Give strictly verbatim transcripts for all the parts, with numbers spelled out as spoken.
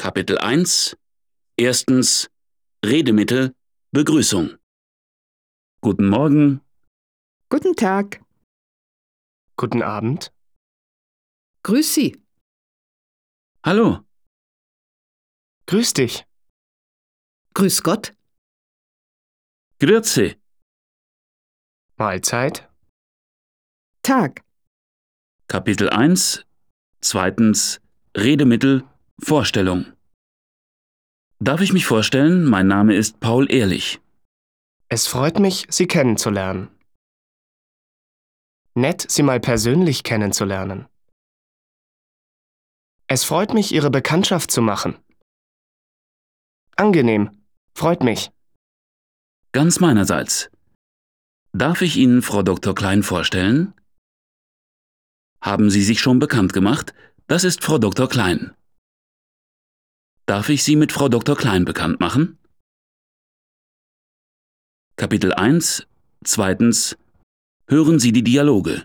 Kapitel eins. Erstens. Redemittel. Begrüßung. Guten Morgen. Guten Tag. Guten Abend. Grüß Sie. Hallo. Grüß dich. Grüß Gott. Grüezi. Mahlzeit. Tag. Kapitel eins. Zweitens. Redemittel. Vorstellung. Darf ich mich vorstellen? Mein Name ist Paul Ehrlich. Es freut mich, Sie kennenzulernen. Nett, Sie mal persönlich kennenzulernen. Es freut mich, Ihre Bekanntschaft zu machen. Angenehm. Freut mich. Ganz meinerseits. Darf ich Ihnen Frau Doktor Klein vorstellen? Haben Sie sich schon bekannt gemacht? Das ist Frau Doktor Klein. Darf ich Sie mit Frau Doktor Klein bekannt machen? Kapitel eins. Zweitens. Hören Sie die Dialoge.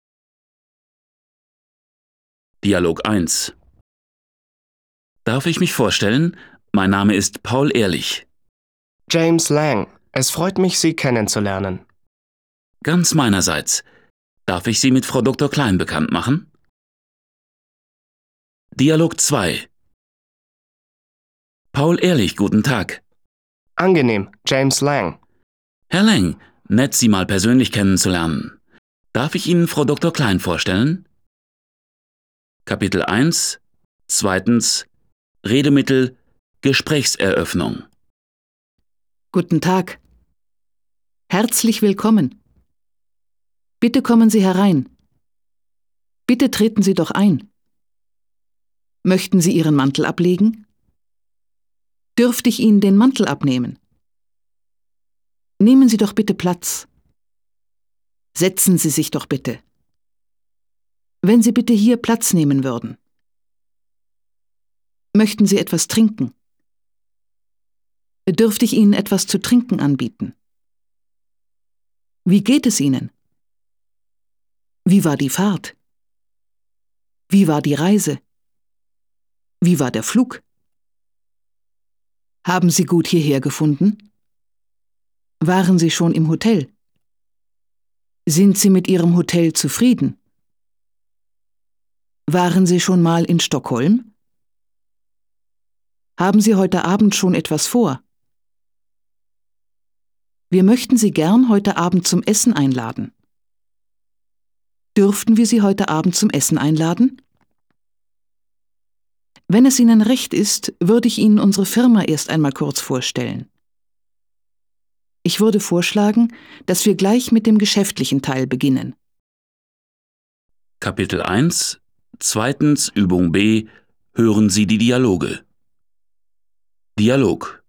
Dialog eins. Darf ich mich vorstellen? Mein Name ist Paul Ehrlich. James Lang. Es freut mich, Sie kennenzulernen. Ganz meinerseits. Darf ich Sie mit Frau Doktor Klein bekannt machen? Dialog zwei. Paul Ehrlich, guten Tag. Angenehm. James Lang. Herr Lang, nett, Sie mal persönlich kennenzulernen. Darf ich Ihnen Frau Doktor Klein vorstellen? Kapitel eins. Zweitens. Redemittel. Gesprächseröffnung. Guten Tag. Herzlich willkommen. Bitte kommen Sie herein. Bitte treten Sie doch ein. Möchten Sie Ihren Mantel ablegen? Dürfte ich Ihnen den Mantel abnehmen? Nehmen Sie doch bitte Platz. Setzen Sie sich doch bitte. Wenn Sie bitte hier Platz nehmen würden. Möchten Sie etwas trinken? Dürfte ich Ihnen etwas zu trinken anbieten? Wie geht es Ihnen? Wie war die Fahrt? Wie war die Reise? Wie war der Flug? Haben Sie gut hierher gefunden? Waren Sie schon im Hotel? Sind Sie mit Ihrem Hotel zufrieden? Waren Sie schon mal in Stockholm? Haben Sie heute Abend schon etwas vor? Wir möchten Sie gern heute Abend zum Essen einladen. Dürften wir Sie heute Abend zum Essen einladen? Wenn es Ihnen recht ist, würde ich Ihnen unsere Firma erst einmal kurz vorstellen. Ich würde vorschlagen, dass wir gleich mit dem geschäftlichen Teil beginnen. Kapitel eins. Zweitens. Übung B. Hören Sie die Dialoge. Dialog.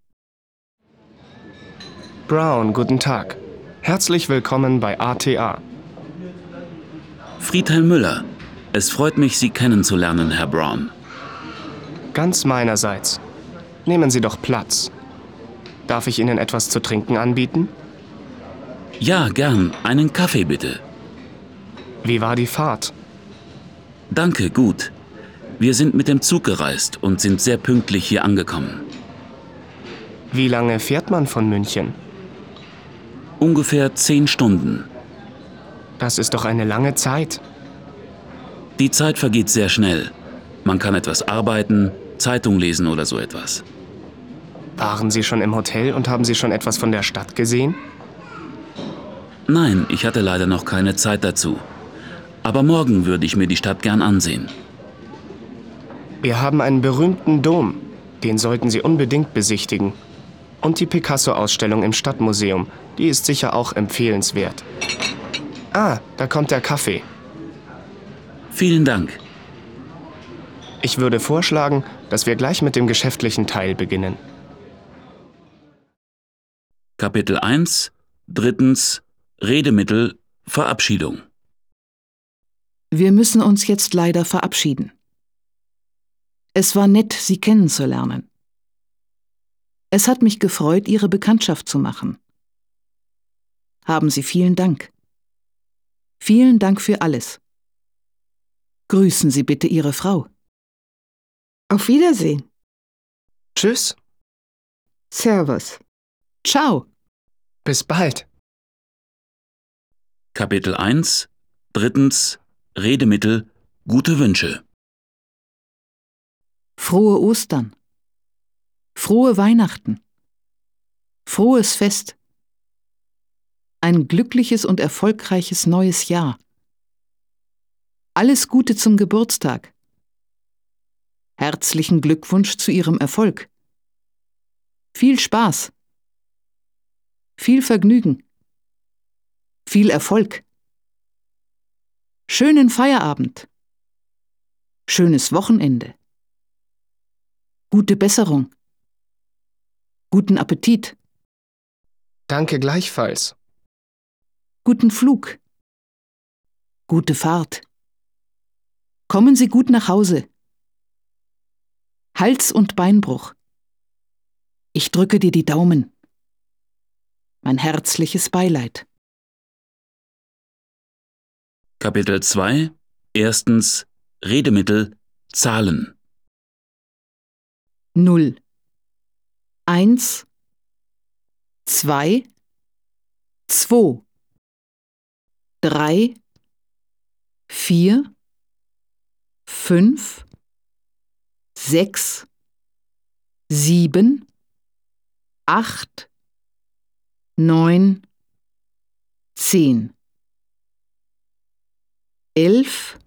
Brown, guten Tag. Herzlich willkommen bei A T A. Friedhelm Müller. Es freut mich, Sie kennenzulernen, Herr Brown. Ganz meinerseits. Nehmen Sie doch Platz. Darf ich Ihnen etwas zu trinken anbieten? Ja, gern. Einen Kaffee bitte. Wie war die Fahrt? Danke, gut. Wir sind mit dem Zug gereist und sind sehr pünktlich hier angekommen. Wie lange fährt man von München? Ungefähr zehn Stunden. Das ist doch eine lange Zeit. Die Zeit vergeht sehr schnell. Man kann etwas arbeiten, Zeitung lesen oder so etwas. Waren Sie schon im Hotel und haben Sie schon etwas von der Stadt gesehen? Nein, ich hatte leider noch keine Zeit dazu. Aber morgen würde ich mir die Stadt gern ansehen. Wir haben einen berühmten Dom. Den sollten Sie unbedingt besichtigen. Und die Picasso-Ausstellung im Stadtmuseum. Die ist sicher auch empfehlenswert. Ah, da kommt der Kaffee. Vielen Dank. Ich würde vorschlagen, dass wir gleich mit dem geschäftlichen Teil beginnen. Kapitel eins. Drittens. Redemittel. Verabschiedung. Wir müssen uns jetzt leider verabschieden. Es war nett, Sie kennenzulernen. Es hat mich gefreut, Ihre Bekanntschaft zu machen. Haben Sie vielen Dank. Vielen Dank für alles. Grüßen Sie bitte Ihre Frau. Auf Wiedersehen. Tschüss. Servus. Ciao. Bis bald. Kapitel eins. Drittens. Redemittel. Gute Wünsche. Frohe Ostern. Frohe Weihnachten. Frohes Fest. Ein glückliches und erfolgreiches neues Jahr. Alles Gute zum Geburtstag. Herzlichen Glückwunsch zu Ihrem Erfolg. Viel Spaß. Viel Vergnügen. Viel Erfolg. Schönen Feierabend. Schönes Wochenende. Gute Besserung. Guten Appetit. Danke gleichfalls. Guten Flug. Gute Fahrt. Kommen Sie gut nach Hause. Hals- und Beinbruch. Ich drücke dir die Daumen. Mein herzliches Beileid. Kapitel zwei. Erstens. Redemittel. Zahlen. Null. Eins. Zwei. Zwei. Drei. Vier. Fünf. Sechs. Sieben. Acht. Neun. Zehn. Elf.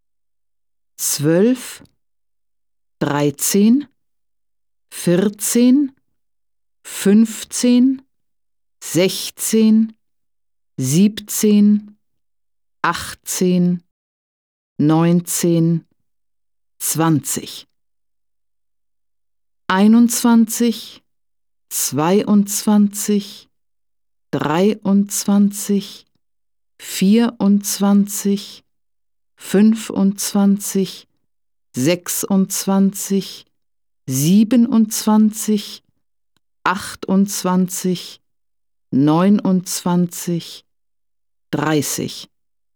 Zwölf. Dreizehn. Vierzehn. Fünfzehn. Sechzehn. Siebzehn. Achtzehn. Neunzehn. Zwanzig. Einundzwanzig. Zweiundzwanzig. Dreiundzwanzig. Vierundzwanzig. Fünfundzwanzig. Sechsundzwanzig. Siebenundzwanzig. Achtundzwanzig. Neunundzwanzig. Dreißig.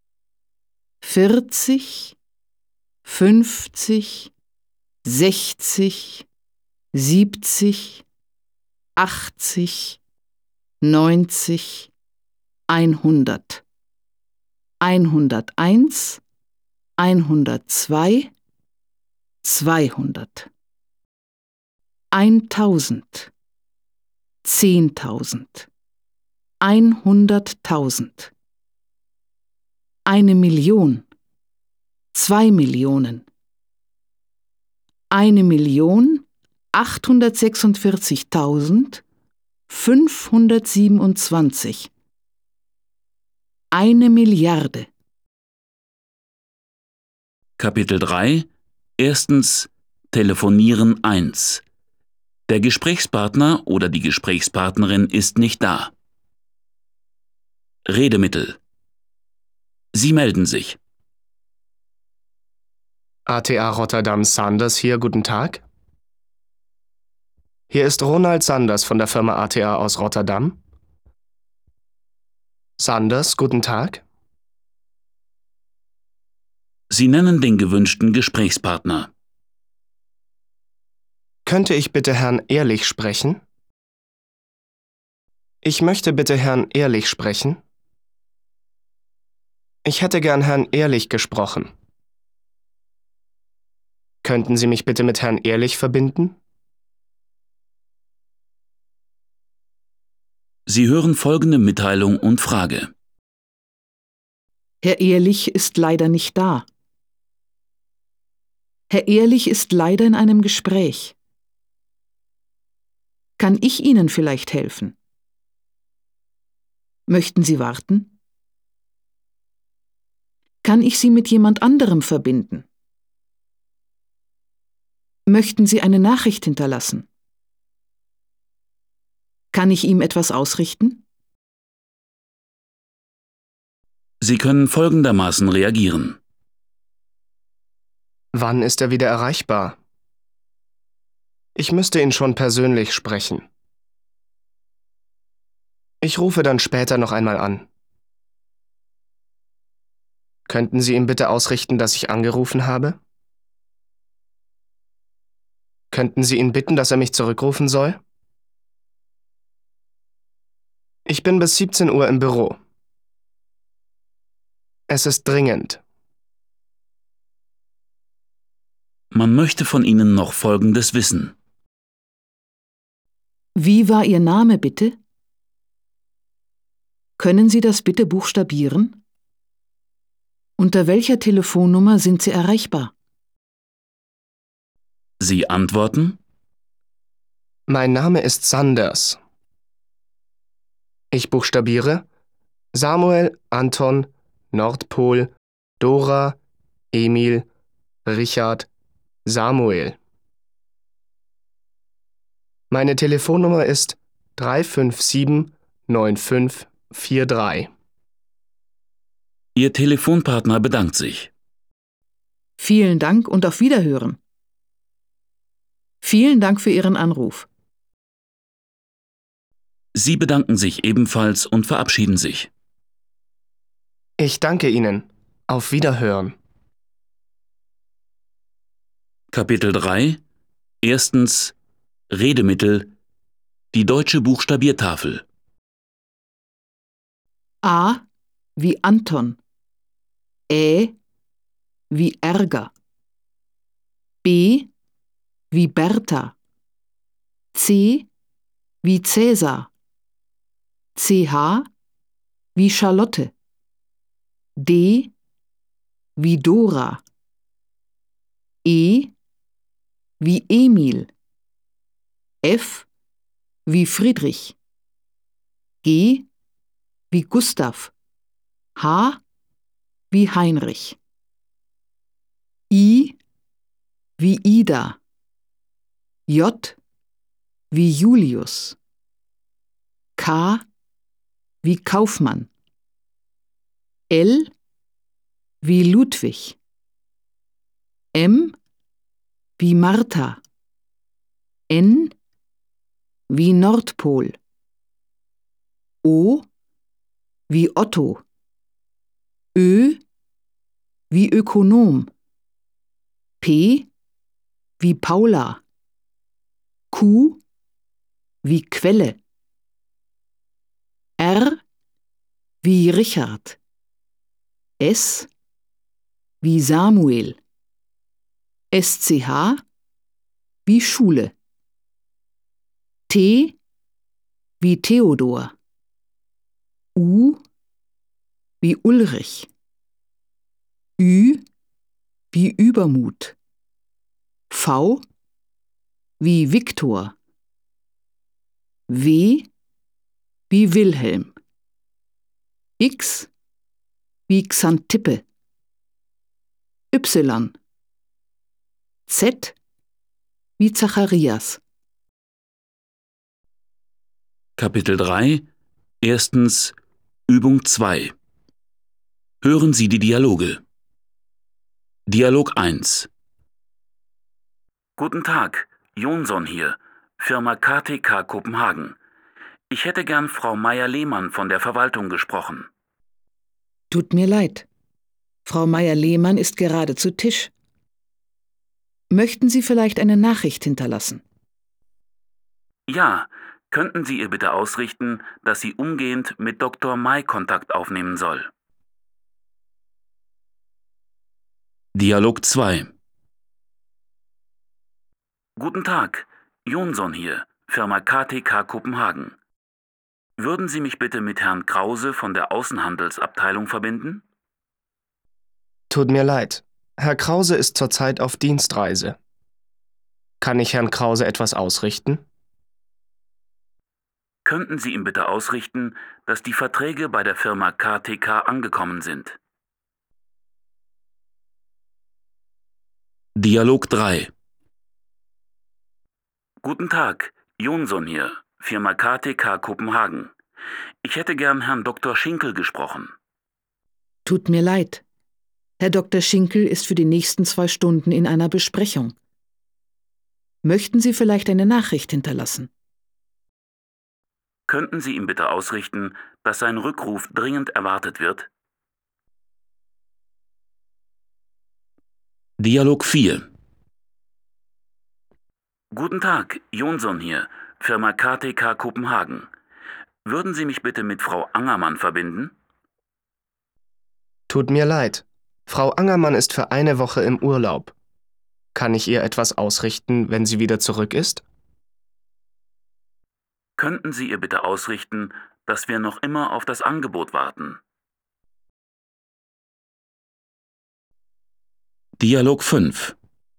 Vierzig. Fünfzig. Sechzig. Siebzig. Achtzig. Neunzig. Einhundert. Einhunderteins. Einhundertzwei. Zweihundert. Eintausend. Zehntausend. Einhunderttausend. Eine Million. Zwei Millionen. Eine Million achthundertsechsundvierzigtausend fünfhundertsiebenundzwanzig. Eine Milliarde. Kapitel drei. Erstens. Telefonieren eins. Der Gesprächspartner oder die Gesprächspartnerin ist nicht da. Redemittel. Sie melden sich. A T A Rotterdam Sanders hier, guten Tag. Hier ist Ronald Sanders von der Firma A T A aus Rotterdam. Sanders, guten Tag. Sie nennen den gewünschten Gesprächspartner. Könnte ich bitte Herrn Ehrlich sprechen? Ich möchte bitte Herrn Ehrlich sprechen. Ich hätte gern Herrn Ehrlich gesprochen. Könnten Sie mich bitte mit Herrn Ehrlich verbinden? Sie hören folgende Mitteilung und Frage. Herr Ehrlich ist leider nicht da. Herr Ehrlich ist leider in einem Gespräch. Kann ich Ihnen vielleicht helfen? Möchten Sie warten? Kann ich Sie mit jemand anderem verbinden? Möchten Sie eine Nachricht hinterlassen? Kann ich ihm etwas ausrichten? Sie können folgendermaßen reagieren. Wann ist er wieder erreichbar? Ich müsste ihn schon persönlich sprechen. Ich rufe dann später noch einmal an. Könnten Sie ihm bitte ausrichten, dass ich angerufen habe? Könnten Sie ihn bitten, dass er mich zurückrufen soll? Ich bin bis siebzehn Uhr im Büro. Es ist dringend. Man möchte von Ihnen noch Folgendes wissen. Wie war Ihr Name bitte? Können Sie das bitte buchstabieren? Unter welcher Telefonnummer sind Sie erreichbar? Sie antworten: Mein Name ist Sanders. Ich buchstabiere Samuel, Anton, Nordpol, Dora, Emil, Richard, Samuel. Meine Telefonnummer ist drei fünf sieben neun fünf vier drei. Ihr Telefonpartner bedankt sich. Vielen Dank und auf Wiederhören. Vielen Dank für Ihren Anruf. Sie bedanken sich ebenfalls und verabschieden sich. Ich danke Ihnen. Auf Wiederhören. Kapitel drei. Erstens. Redemittel. Die deutsche Buchstabiertafel. A wie Anton. Ä wie Ärger. B wie Bertha. C wie Cäsar. C H wie Charlotte. D wie Dora. E wie Emil. F wie Friedrich. G wie Gustav. H wie Heinrich. I wie Ida. J wie Julius. K wie Kaufmann. L wie Ludwig. M wie Martha. N wie Nordpol. O wie Otto. Ö wie Ökonom. P wie Paula. Q wie Quelle. R wie Richard. S wie Samuel. S C H wie Schule. T wie Theodor. U wie Ulrich. Ü wie Übermut. V wie Viktor. W wie Wilhelm. X wie Xantippe. Y. Z wie Zacharias. Kapitel drei. Erstens. Übung zwei. Hören Sie die Dialoge. Dialog eins. Guten Tag, Jonsson hier, Firma K T K Kopenhagen. Ich hätte gern Frau Meier-Lehmann von der Verwaltung gesprochen. Tut mir leid. Frau Meier-Lehmann ist gerade zu Tisch. Möchten Sie vielleicht eine Nachricht hinterlassen? Ja, könnten Sie ihr bitte ausrichten, dass sie umgehend mit Doktor May Kontakt aufnehmen soll. Dialog zwei. Guten Tag, Jonsson hier, Firma K T K Kopenhagen. Würden Sie mich bitte mit Herrn Krause von der Außenhandelsabteilung verbinden? Tut mir leid. Herr Krause ist zurzeit auf Dienstreise. Kann ich Herrn Krause etwas ausrichten? Könnten Sie ihm bitte ausrichten, dass die Verträge bei der Firma K T K angekommen sind? Dialog drei. Guten Tag, Jonsson hier, Firma K T K Kopenhagen. Ich hätte gern Herrn Doktor Schinkel gesprochen. Tut mir leid. Herr Doktor Schinkel ist für die nächsten zwei Stunden in einer Besprechung. Möchten Sie vielleicht eine Nachricht hinterlassen? Könnten Sie ihm bitte ausrichten, dass sein Rückruf dringend erwartet wird? Dialog vier. Guten Tag, Jonsson hier, Firma K T K Kopenhagen. Würden Sie mich bitte mit Frau Angermann verbinden? Tut mir leid. Frau Angermann ist für eine Woche im Urlaub. Kann ich ihr etwas ausrichten, wenn sie wieder zurück ist? Könnten Sie ihr bitte ausrichten, dass wir noch immer auf das Angebot warten? Dialog fünf.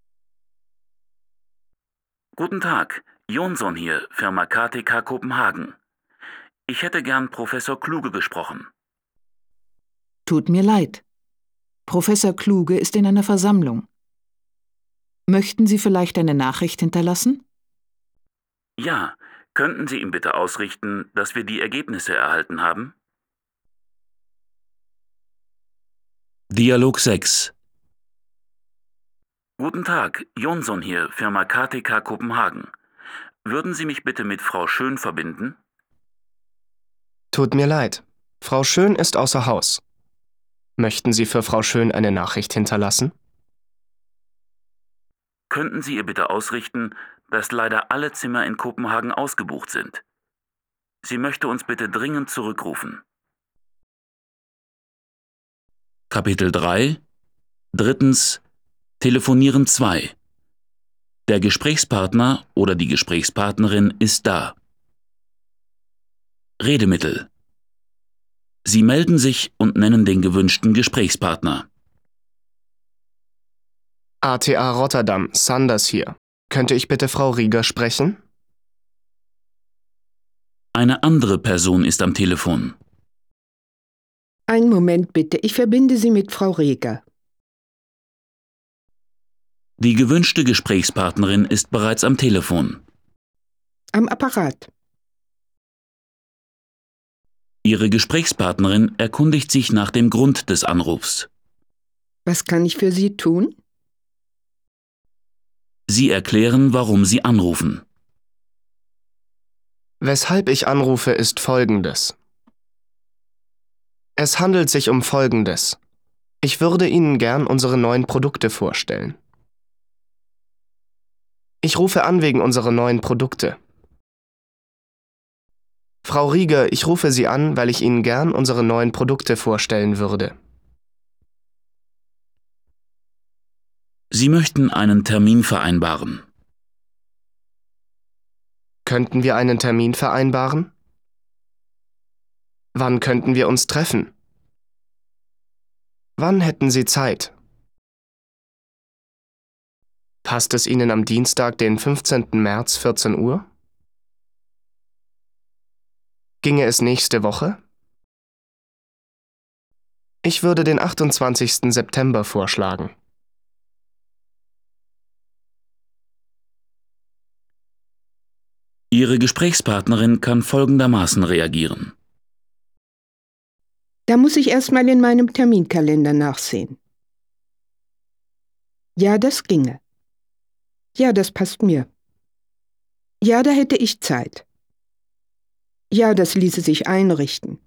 Guten Tag, Jonsson hier, Firma K T K Kopenhagen. Ich hätte gern Professor Kluge gesprochen. Tut mir leid. Professor Kluge ist in einer Versammlung. Möchten Sie vielleicht eine Nachricht hinterlassen? Ja, könnten Sie ihm bitte ausrichten, dass wir die Ergebnisse erhalten haben? Dialog sechs. Guten Tag, Jonsson hier, Firma K T K Kopenhagen. Würden Sie mich bitte mit Frau Schön verbinden? Tut mir leid. Frau Schön ist außer Haus. Möchten Sie für Frau Schön eine Nachricht hinterlassen? Könnten Sie ihr bitte ausrichten, dass leider alle Zimmer in Kopenhagen ausgebucht sind. Sie möchte uns bitte dringend zurückrufen. Kapitel drei. Drittens. Telefonieren zwei. Der Gesprächspartner oder die Gesprächspartnerin ist da. Redemittel. Sie melden sich und nennen den gewünschten Gesprächspartner. A T A Rotterdam, Sanders hier. Könnte ich bitte Frau Rieger sprechen? Eine andere Person ist am Telefon. Einen Moment bitte, ich verbinde Sie mit Frau Rieger. Die gewünschte Gesprächspartnerin ist bereits am Telefon. Am Apparat. Ihre Gesprächspartnerin erkundigt sich nach dem Grund des Anrufs. Was kann ich für Sie tun? Sie erklären, warum Sie anrufen. Weshalb ich anrufe, ist Folgendes. Es handelt sich um Folgendes. Ich würde Ihnen gern unsere neuen Produkte vorstellen. Ich rufe an wegen unserer neuen Produkte. Frau Rieger, ich rufe Sie an, weil ich Ihnen gern unsere neuen Produkte vorstellen würde. Sie möchten einen Termin vereinbaren. Könnten wir einen Termin vereinbaren? Wann könnten wir uns treffen? Wann hätten Sie Zeit? Passt es Ihnen am Dienstag, den fünfzehnten März, vierzehn Uhr? Ginge es nächste Woche? Ich würde den achtundzwanzigsten September vorschlagen. Ihre Gesprächspartnerin kann folgendermaßen reagieren. Da muss ich erstmal in meinem Terminkalender nachsehen. Ja, das ginge. Ja, das passt mir. Ja, da hätte ich Zeit. Ja, das ließe sich einrichten.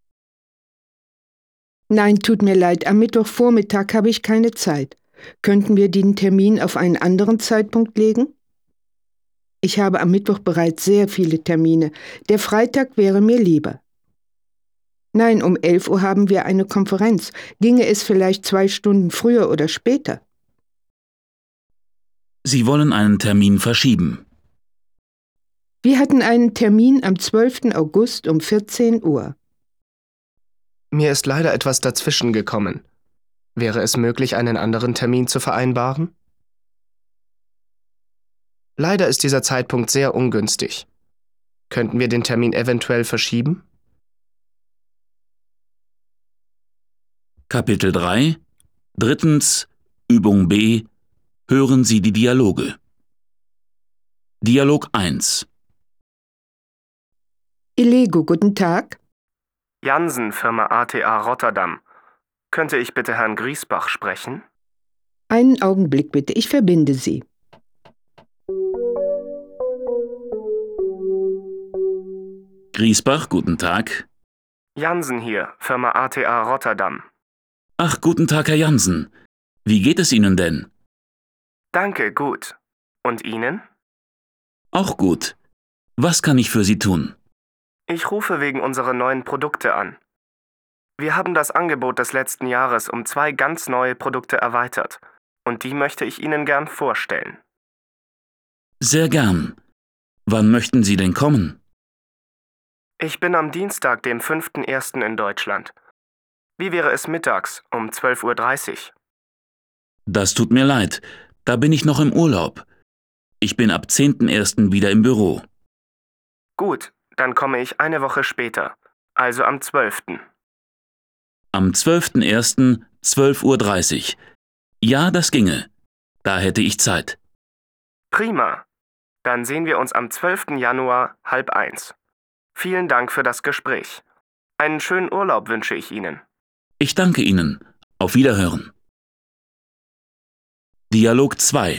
Nein, tut mir leid, am Mittwochvormittag habe ich keine Zeit. Könnten wir den Termin auf einen anderen Zeitpunkt legen? Ich habe am Mittwoch bereits sehr viele Termine. Der Freitag wäre mir lieber. Nein, um elf Uhr haben wir eine Konferenz. Ginge es vielleicht zwei Stunden früher oder später? Sie wollen einen Termin verschieben. Wir hatten einen Termin am zwölften August um vierzehn Uhr. Mir ist leider etwas dazwischen gekommen. Wäre es möglich, einen anderen Termin zu vereinbaren? Leider ist dieser Zeitpunkt sehr ungünstig. Könnten wir den Termin eventuell verschieben? Kapitel drei. Drittens. Übung B. Hören Sie die Dialoge. Dialog eins. Illego, guten Tag. Jansen, Firma A T A Rotterdam. Könnte ich bitte Herrn Griesbach sprechen? Einen Augenblick bitte, ich verbinde Sie. Griesbach, guten Tag. Jansen hier, Firma A T A Rotterdam. Ach, guten Tag, Herr Jansen. Wie geht es Ihnen denn? Danke, gut. Und Ihnen? Auch gut. Was kann ich für Sie tun? Ich rufe wegen unserer neuen Produkte an. Wir haben das Angebot des letzten Jahres um zwei ganz neue Produkte erweitert. Und die möchte ich Ihnen gern vorstellen. Sehr gern. Wann möchten Sie denn kommen? Ich bin am Dienstag, dem fünften ersten in Deutschland. Wie wäre es mittags um zwölf Uhr dreißig? Das tut mir leid. Da bin ich noch im Urlaub. Ich bin ab zehnten ersten wieder im Büro. Gut, dann komme ich eine Woche später, also am zwölften Am zwölften ersten zwölf Uhr dreißig. Ja, das ginge. Da hätte ich Zeit. Prima. Dann sehen wir uns am zwölften Januar halb eins. Vielen Dank für das Gespräch. Einen schönen Urlaub wünsche ich Ihnen. Ich danke Ihnen. Auf Wiederhören. Dialog zwei.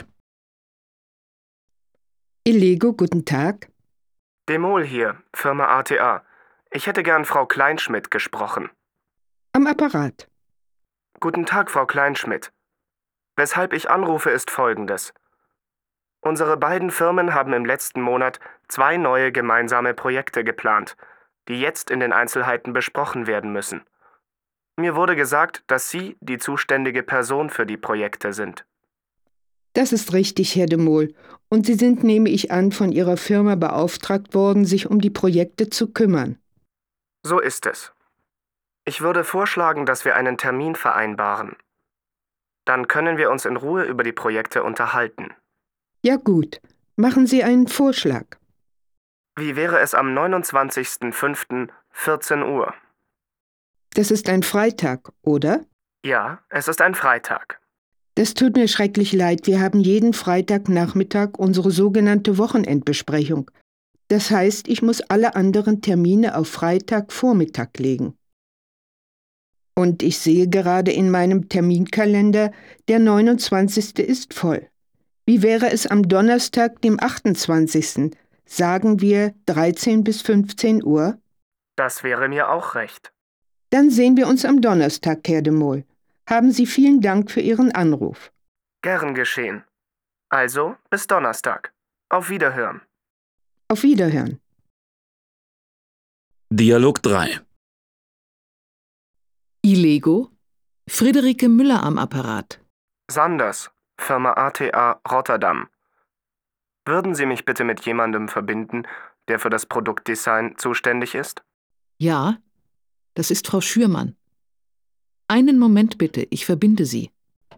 Illego, guten Tag. Demol hier, Firma A T A. Ich hätte gern Frau Kleinschmidt gesprochen. Am Apparat. Guten Tag, Frau Kleinschmidt. Weshalb ich anrufe, ist Folgendes. Unsere beiden Firmen haben im letzten Monat zwei neue gemeinsame Projekte geplant, die jetzt in den Einzelheiten besprochen werden müssen. Mir wurde gesagt, dass Sie die zuständige Person für die Projekte sind. Das ist richtig, Herr de Mol. Und Sie sind, nehme ich an, von Ihrer Firma beauftragt worden, sich um die Projekte zu kümmern. So ist es. Ich würde vorschlagen, dass wir einen Termin vereinbaren. Dann können wir uns in Ruhe über die Projekte unterhalten. Ja gut, machen Sie einen Vorschlag. Wie wäre es am neunundzwanzigsten fünften vierzehn Uhr? Das ist ein Freitag, oder? Ja, es ist ein Freitag. Das tut mir schrecklich leid. Wir haben jeden Freitagnachmittag unsere sogenannte Wochenendbesprechung. Das heißt, ich muss alle anderen Termine auf Freitagvormittag legen. Und ich sehe gerade in meinem Terminkalender, der neunundzwanzigste ist voll. Wie wäre es am Donnerstag, dem achtundzwanzigsten? Sagen wir dreizehn bis fünfzehn Uhr? Das wäre mir auch recht. Dann sehen wir uns am Donnerstag, Herr de Mol. Haben Sie vielen Dank für Ihren Anruf. Gern geschehen. Also, bis Donnerstag. Auf Wiederhören. Auf Wiederhören. Dialog drei. Illego, Friederike Müller am Apparat. Sanders, Firma A T A Rotterdam. Würden Sie mich bitte mit jemandem verbinden, der für das Produktdesign zuständig ist? Ja, das ist Frau Schürmann. Einen Moment bitte, ich verbinde Sie.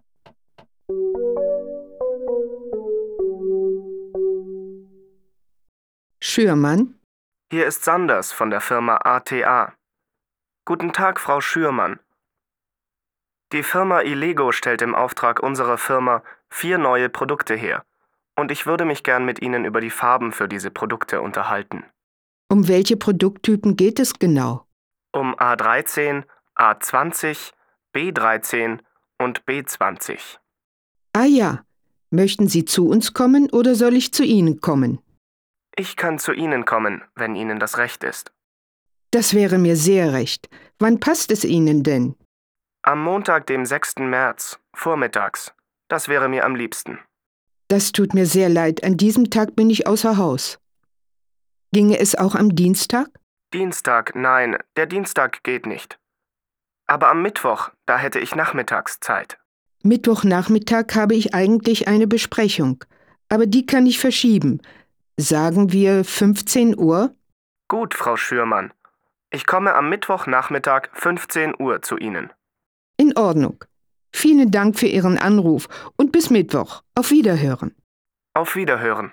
Schürmann? Hier ist Sanders von der Firma A T A. Guten Tag, Frau Schürmann. Die Firma Illego stellt im Auftrag unserer Firma vier neue Produkte her. Und ich würde mich gern mit Ihnen über die Farben für diese Produkte unterhalten. Um welche Produkttypen geht es genau? Um A dreizehn, A zwanzig, B dreizehn und B zwanzig. Ah ja, möchten Sie zu uns kommen oder soll ich zu Ihnen kommen? Ich kann zu Ihnen kommen, wenn Ihnen das recht ist. Das wäre mir sehr recht. Wann passt es Ihnen denn? Am Montag, dem sechsten März, vormittags. Das wäre mir am liebsten. Das tut mir sehr leid. An diesem Tag bin ich außer Haus. Ginge es auch am Dienstag? Dienstag, nein, der Dienstag geht nicht. Aber am Mittwoch, da hätte ich nachmittags Zeit. Mittwochnachmittag habe ich eigentlich eine Besprechung, aber die kann ich verschieben. Sagen wir fünfzehn Uhr? Gut, Frau Schürmann. Ich komme am Mittwochnachmittag fünfzehn Uhr zu Ihnen. In Ordnung. Vielen Dank für Ihren Anruf und bis Mittwoch. Auf Wiederhören. Auf Wiederhören.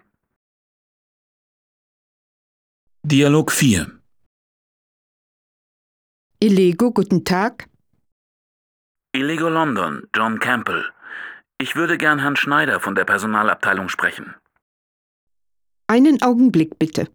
Dialog vier. Illego, guten Tag. Illego London, John Campbell. Ich würde gern Herrn Schneider von der Personalabteilung sprechen. Einen Augenblick bitte.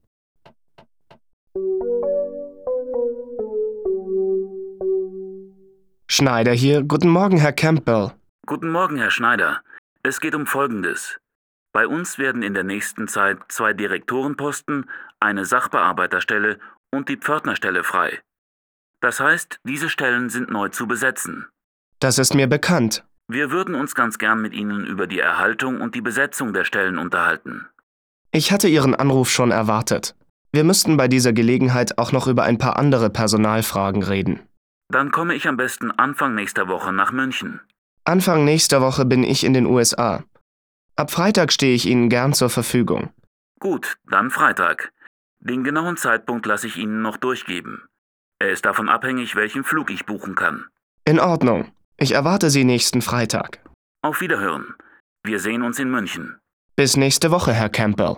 Schneider hier. Guten Morgen, Herr Campbell. Guten Morgen, Herr Schneider. Es geht um Folgendes. Bei uns werden in der nächsten Zeit zwei Direktorenposten, eine Sachbearbeiterstelle und die Pförtnerstelle frei. Das heißt, diese Stellen sind neu zu besetzen. Das ist mir bekannt. Wir würden uns ganz gern mit Ihnen über die Erhaltung und die Besetzung der Stellen unterhalten. Ich hatte Ihren Anruf schon erwartet. Wir müssten bei dieser Gelegenheit auch noch über ein paar andere Personalfragen reden. Dann komme ich am besten Anfang nächster Woche nach München. Anfang nächster Woche bin ich in den U S A. Ab Freitag stehe ich Ihnen gern zur Verfügung. Gut, dann Freitag. Den genauen Zeitpunkt lasse ich Ihnen noch durchgeben. Er ist davon abhängig, welchen Flug ich buchen kann. In Ordnung. Ich erwarte Sie nächsten Freitag. Auf Wiederhören. Wir sehen uns in München. Bis nächste Woche, Herr Campbell.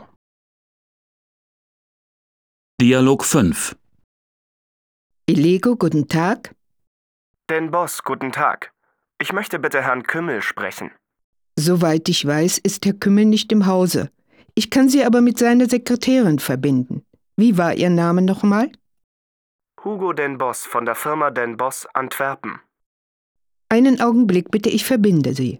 Dialog fünf. Illego, guten Tag. Den Boss, guten Tag. Ich möchte bitte Herrn Kümmel sprechen. Soweit ich weiß, ist Herr Kümmel nicht im Hause. Ich kann Sie aber mit seiner Sekretärin verbinden. Wie war Ihr Name nochmal? Hugo Den Boss von der Firma Den Boss Antwerpen. Einen Augenblick bitte, ich verbinde Sie.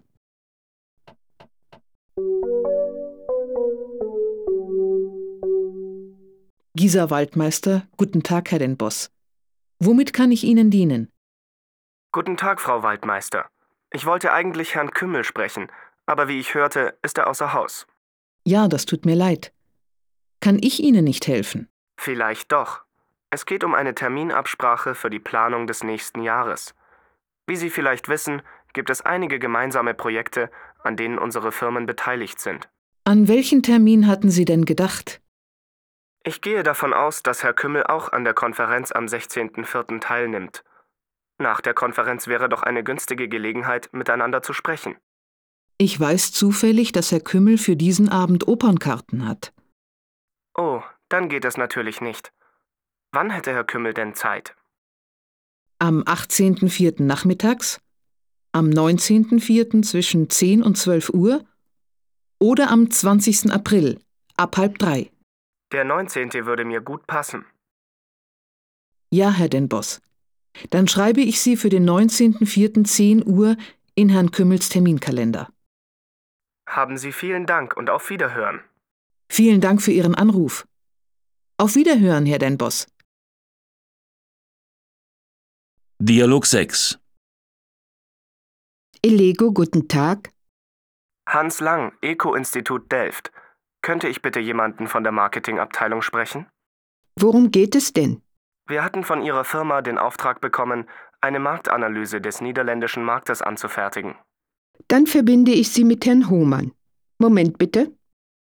Gisa Waldmeister, guten Tag, Herr den Boss. Womit kann ich Ihnen dienen? Guten Tag, Frau Waldmeister. Ich wollte eigentlich Herrn Kümmel sprechen, aber wie ich hörte, ist er außer Haus. Ja, das tut mir leid. Kann ich Ihnen nicht helfen? Vielleicht doch. Es geht um eine Terminabsprache für die Planung des nächsten Jahres. Wie Sie vielleicht wissen, gibt es einige gemeinsame Projekte, an denen unsere Firmen beteiligt sind. An welchen Termin hatten Sie denn gedacht? Ich gehe davon aus, dass Herr Kümmel auch an der Konferenz am sechzehnten vierten teilnimmt. Nach der Konferenz wäre doch eine günstige Gelegenheit, miteinander zu sprechen. Ich weiß zufällig, dass Herr Kümmel für diesen Abend Opernkarten hat. Oh, dann geht es natürlich nicht. Wann hätte Herr Kümmel denn Zeit? Am achtzehnten vierten nachmittags, am neunzehnten vierten zwischen zehn und zwölf Uhr oder am zwanzigsten April ab halb drei. Der neunzehnte würde mir gut passen. Ja, Herr den Boss. Dann schreibe ich Sie für den neunzehnten vierten zehn Uhr in Herrn Kümmels Terminkalender. Haben Sie vielen Dank und auf Wiederhören. Vielen Dank für Ihren Anruf. Auf Wiederhören, Herr den Boss. Dialog sechs. Illego, guten Tag. Hans Lang, Eco-Institut Delft. Könnte ich bitte jemanden von der Marketingabteilung sprechen? Worum geht es denn? Wir hatten von Ihrer Firma den Auftrag bekommen, eine Marktanalyse des niederländischen Marktes anzufertigen. Dann verbinde ich Sie mit Herrn Hohmann. Moment bitte.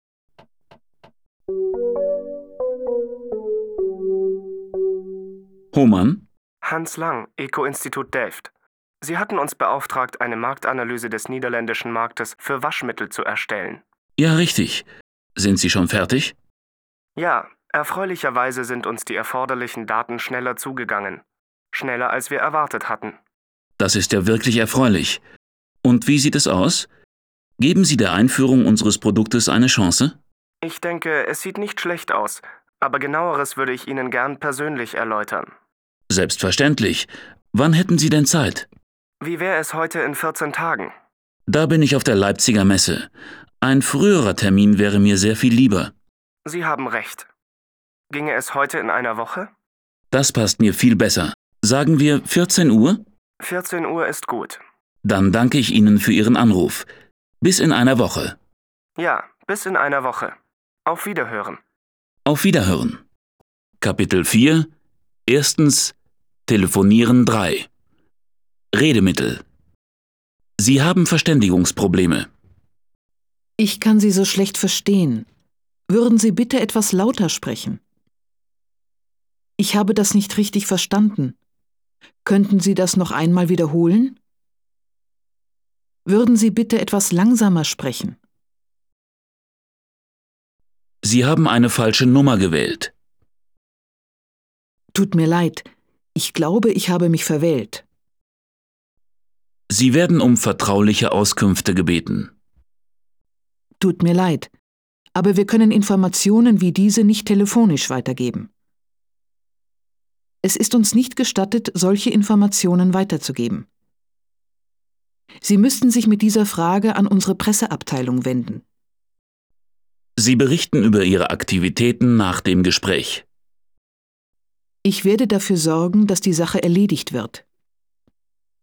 Hohmann? Hans Lang, Eco-Institut Delft. Sie hatten uns beauftragt, eine Marktanalyse des niederländischen Marktes für Waschmittel zu erstellen. Ja, richtig. Sind Sie schon fertig? Ja, erfreulicherweise sind uns die erforderlichen Daten schneller zugegangen. Schneller, als wir erwartet hatten. Das ist ja wirklich erfreulich. Und wie sieht es aus? Geben Sie der Einführung unseres Produktes eine Chance? Ich denke, es sieht nicht schlecht aus, aber genaueres würde ich Ihnen gern persönlich erläutern. Selbstverständlich. Wann hätten Sie denn Zeit? Wie wäre es heute in vierzehn Tagen? Da bin ich auf der Leipziger Messe. Ein früherer Termin wäre mir sehr viel lieber. Sie haben recht. Ginge es heute in einer Woche? Das passt mir viel besser. Sagen wir vierzehn Uhr? vierzehn Uhr ist gut. Dann danke ich Ihnen für Ihren Anruf. Bis in einer Woche. Ja, bis in einer Woche. Auf Wiederhören. Auf Wiederhören. Kapitel vier. Erstens. Telefonieren drei. Redemittel. Sie haben Verständigungsprobleme. Ich kann Sie so schlecht verstehen. Würden Sie bitte etwas lauter sprechen? Ich habe das nicht richtig verstanden. Könnten Sie das noch einmal wiederholen? Würden Sie bitte etwas langsamer sprechen? Sie haben eine falsche Nummer gewählt. Tut mir leid. Ich glaube, ich habe mich verwählt. Sie werden um vertrauliche Auskünfte gebeten. Tut mir leid. Aber wir können Informationen wie diese nicht telefonisch weitergeben. Es ist uns nicht gestattet, solche Informationen weiterzugeben. Sie müssten sich mit dieser Frage an unsere Presseabteilung wenden. Sie berichten über Ihre Aktivitäten nach dem Gespräch. Ich werde dafür sorgen, dass die Sache erledigt wird. Ich werde Sie auf dem Laufenden halten.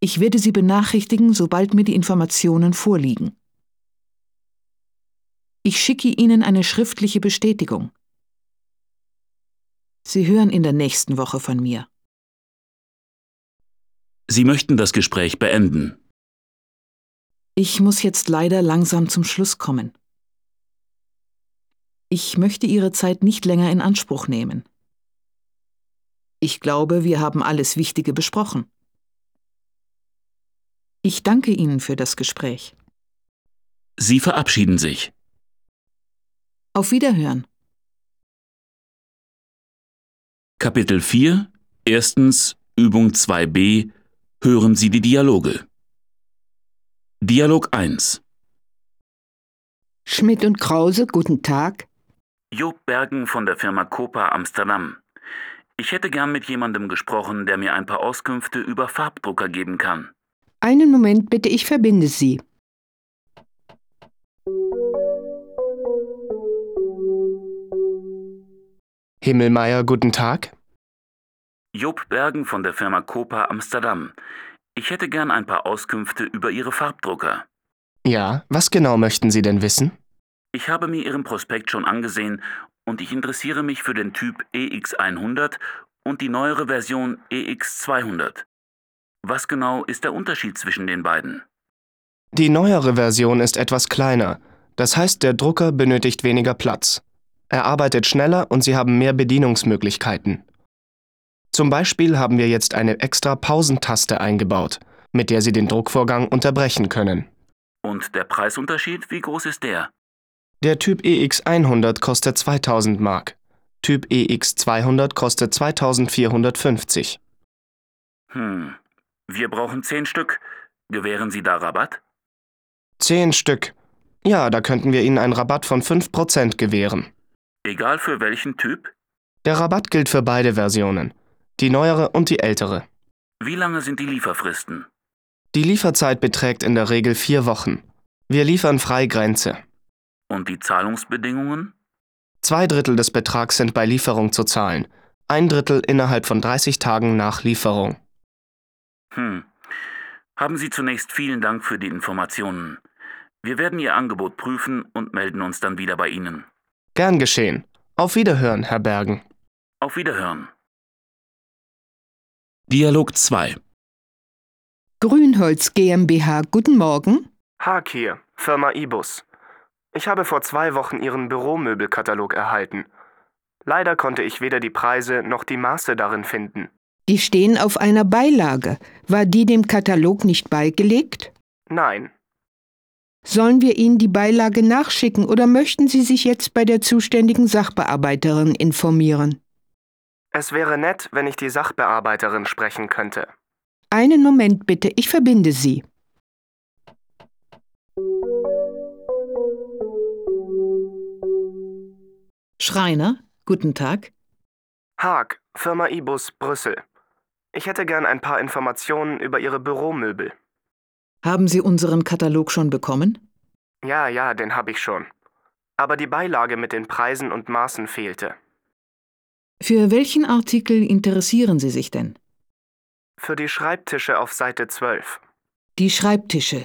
Ich werde Sie benachrichtigen, sobald mir die Informationen vorliegen. Ich schicke Ihnen eine schriftliche Bestätigung. Sie hören in der nächsten Woche von mir. Sie möchten das Gespräch beenden. Ich muss jetzt leider langsam zum Schluss kommen. Ich möchte Ihre Zeit nicht länger in Anspruch nehmen. Ich glaube, wir haben alles Wichtige besprochen. Ich danke Ihnen für das Gespräch. Sie verabschieden sich. Auf Wiederhören. Kapitel vier. Erstens Übung zwei b. Hören Sie die Dialoge. Dialog eins. Schmidt und Krause, guten Tag. Job Bergen von der Firma Copa Amsterdam. Ich hätte gern mit jemandem gesprochen, der mir ein paar Auskünfte über Farbdrucker geben kann. Einen Moment bitte, ich verbinde Sie. Himmelmeier, guten Tag. Job Bergen von der Firma Copa Amsterdam. Ich hätte gern ein paar Auskünfte über Ihre Farbdrucker. Ja, was genau möchten Sie denn wissen? Ich habe mir Ihren Prospekt schon angesehen und ich interessiere mich für den Typ E X hundert und die neuere Version E X zweihundert. Was genau ist der Unterschied zwischen den beiden? Die neuere Version ist etwas kleiner. Das heißt, der Drucker benötigt weniger Platz. Er arbeitet schneller und Sie haben mehr Bedienungsmöglichkeiten. Zum Beispiel haben wir jetzt eine extra Pausentaste eingebaut, mit der Sie den Druckvorgang unterbrechen können. Und der Preisunterschied, wie groß ist der? Der Typ E X hundert kostet zweitausend Mark. Typ E X zweihundert kostet zweitausendvierhundertfünfzig. Hm, wir brauchen zehn Stück. Gewähren Sie da Rabatt? Zehn Stück. Ja, da könnten wir Ihnen einen Rabatt von fünf Prozent gewähren. Egal für welchen Typ? Der Rabatt gilt für beide Versionen, die neuere und die ältere. Wie lange sind die Lieferfristen? Die Lieferzeit beträgt in der Regel vier Wochen. Wir liefern frei Grenze. Und die Zahlungsbedingungen? Zwei Drittel des Betrags sind bei Lieferung zu zahlen, ein Drittel innerhalb von dreißig Tagen nach Lieferung. Hm. Haben Sie zunächst vielen Dank für die Informationen. Wir werden Ihr Angebot prüfen und melden uns dann wieder bei Ihnen. Gern geschehen. Auf Wiederhören, Herr Bergen. Auf Wiederhören. Dialog zwei. Grünholz GmbH, guten Morgen. Haag hier, Firma Ibus. Ich habe vor zwei Wochen Ihren Büromöbelkatalog erhalten. Leider konnte ich weder die Preise noch die Maße darin finden. Die stehen auf einer Beilage. War die dem Katalog nicht beigelegt? Nein. Sollen wir Ihnen die Beilage nachschicken oder möchten Sie sich jetzt bei der zuständigen Sachbearbeiterin informieren? Es wäre nett, wenn ich die Sachbearbeiterin sprechen könnte. Einen Moment bitte, ich verbinde Sie. Schreiner, guten Tag. Haag, Firma Ibus, Brüssel. Ich hätte gern ein paar Informationen über Ihre Büromöbel. Haben Sie unseren Katalog schon bekommen? Ja, ja, den habe ich schon. Aber die Beilage mit den Preisen und Maßen fehlte. Für welchen Artikel interessieren Sie sich denn? Für die Schreibtische auf Seite zwölf. Die Schreibtische.